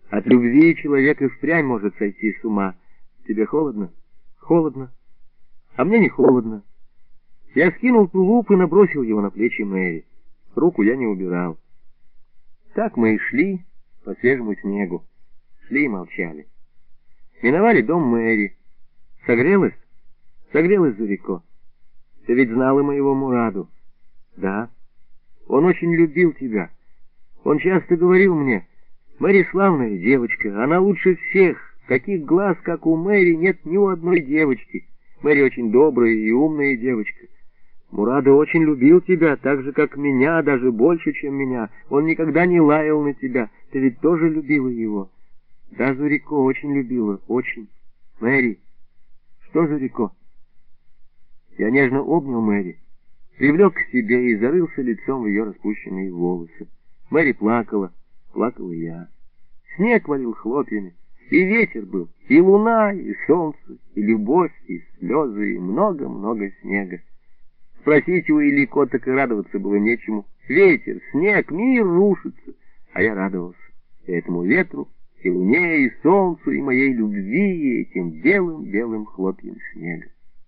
От любви человек и впрямь может сойти с ума. Тебе холодно? Холодно. А мне не холодно. Я скинул тулуп и набросил его на плечи Мэри. Руку я не убирал. Так мы и шли по свежему снегу. Шли и молчали. Миновали дом Мэри. Согрелась? Согрелась, Зурико. Ты ведь знала моего Мураду. Да. Он очень любил тебя. Он часто говорил мне: Мэри славная девочка, она лучше всех. Таких глаз, как у Мэри, нет ни у одной девочки. Мэри очень добрая и умная девочка. Мурада очень любил тебя, так же, как меня, даже больше, чем меня. Он никогда не лаял на тебя. Ты ведь тоже любила его. Да, Зурико, очень любила, очень. Мэри. Что, Зурико? Я нежно обнял Мэри, привлек к себе и зарылся лицом в ее распущенные волосы. Мэри плакала, плакал и я. Снег валил хлопьями, и ветер был, и луна, и солнце, и любовь, и слезы, и много-много снега. Спросить у Илико так и радоваться было нечему. Ветер, снег, мир рушится, а я радовался и этому ветру, и луне, и солнцу, и моей любви, и этим белым-белым хлопьям снега.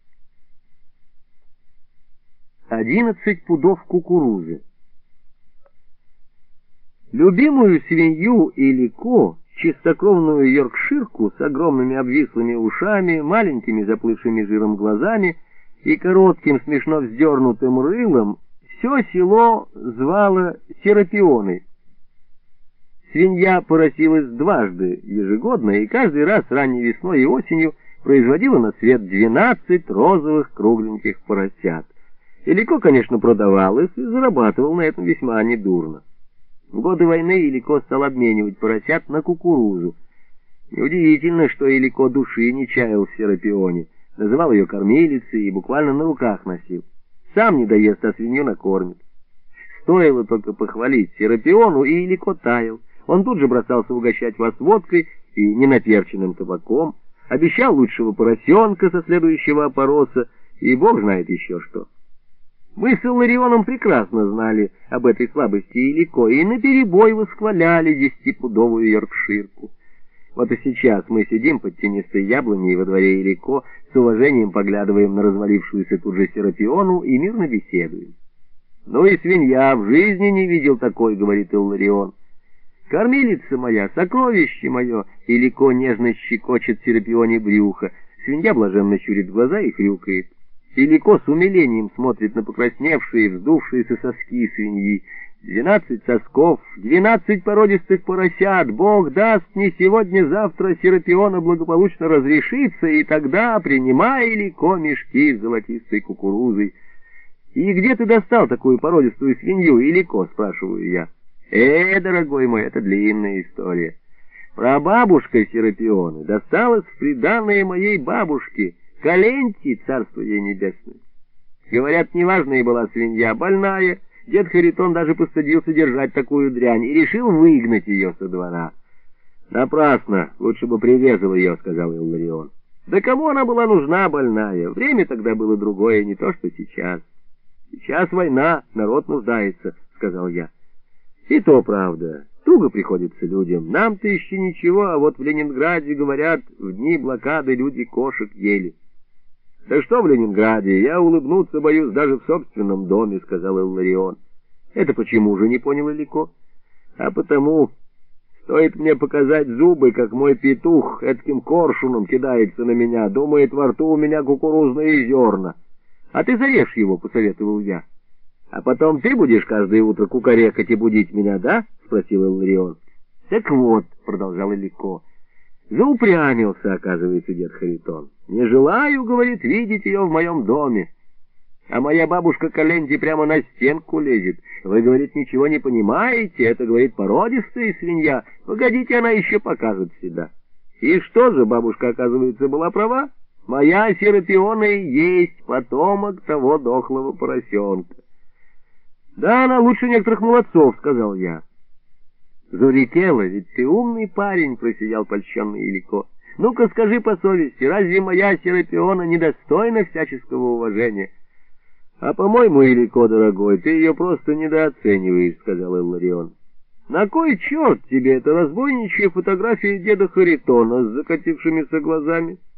11 пудов кукурузы. Любимую свинью Илико, чистокровную йоркширку с огромными обвислыми ушами, маленькими заплывшими жиром глазами и коротким смешно вздернутым рылом, все село звало Серапионой. Свинья поросилась дважды ежегодно и каждый раз ранней весной и осенью производила на свет 12 розовых кругленьких поросят. Илико, конечно, продавалась и зарабатывал на этом весьма недурно. В годы войны Илико стал обменивать поросят на кукурузу. Неудивительно, что Илико души не чаял в Серапионе, называл ее кормилицей и буквально на руках носил. Сам не доест, а свинью накормит. Стоило только похвалить Серапиону, и Илико таял. Он тут же бросался угощать вас водкой и ненаперченным табаком, обещал лучшего поросенка со следующего опороса, и бог знает еще что. Мы с Илларионом прекрасно знали об этой слабости Илико и наперебой восхваляли 10-пудовую йоркширку. Вот и сейчас мы сидим под тенистой яблоней во дворе Илико, с уважением поглядываем на развалившуюся тут же Серапиону и мирно беседуем. «Ну и свинья, в жизни не видел такой», — говорит Илларион. «Кормилица моя, сокровище мое», — Илико нежно щекочет Серапионе брюхо. Свинья блаженно щурит глаза и хрюкает. Илико с умилением смотрит на покрасневшие, вздувшиеся соски свиньи. 12 сосков, 12 породистых поросят. Бог даст, не сегодня-завтра Серапиона благополучно разрешится, и тогда принимай, Илико, мешки с золотистой кукурузой. «И где ты достал такую породистую свинью, Илико?» — спрашиваю я. Дорогой мой, это длинная история. Прабабушка Серапионы досталась в приданое моей бабушке, Каленти, царство ей небесное. Говорят, неважная была свинья, больная. Дед Харитон даже постыдился держать такую дрянь и решил выгнать ее со двора. «Напрасно, лучше бы прирезал ее», — сказал Илларион. «Да кому она была нужна, больная? Время тогда было другое, не то что сейчас». «Сейчас война, народ нуждается», — сказал я. «И то правда. Туго приходится людям. Нам-то еще ничего, а вот в Ленинграде, говорят, в дни блокады люди кошек ели». «Да что в Ленинграде? Я улыбнуться боюсь даже в собственном доме», — сказал Илларион. «Это почему же?» — не понял Илико. «А потому, стоит мне показать зубы, как мой петух этким коршуном кидается на меня, думает, во рту у меня кукурузные зерна. А ты зарежь его», — посоветовал я. «А потом ты будешь каждое утро кукарекать и будить меня, да?» — спросил Илларион. «Так вот», — продолжал Илико, — заупрямился, оказывается, дед Харитон. «Не желаю, — говорит, — видеть ее в моем доме. А моя бабушка Каленти прямо на стенку лезет. Вы, говорит, ничего не понимаете, это, говорит, породистая свинья. Погодите, она еще покажет себя». И что же, бабушка, оказывается, была права. Моя Серапиона и есть потомок того дохлого поросенка. «Да, она лучше некоторых молодцов», — сказал я. «Зурикело, ведь ты умный парень», — просиял польщенный Илико. «Ну-ка скажи по совести, разве моя Серапиона недостойна всяческого уважения?» «А по-моему, Илико, дорогой, ты ее просто недооцениваешь», — сказал Илларион. На кой черт тебе эта разбойничья фотография деда Харитона с закатившимися глазами?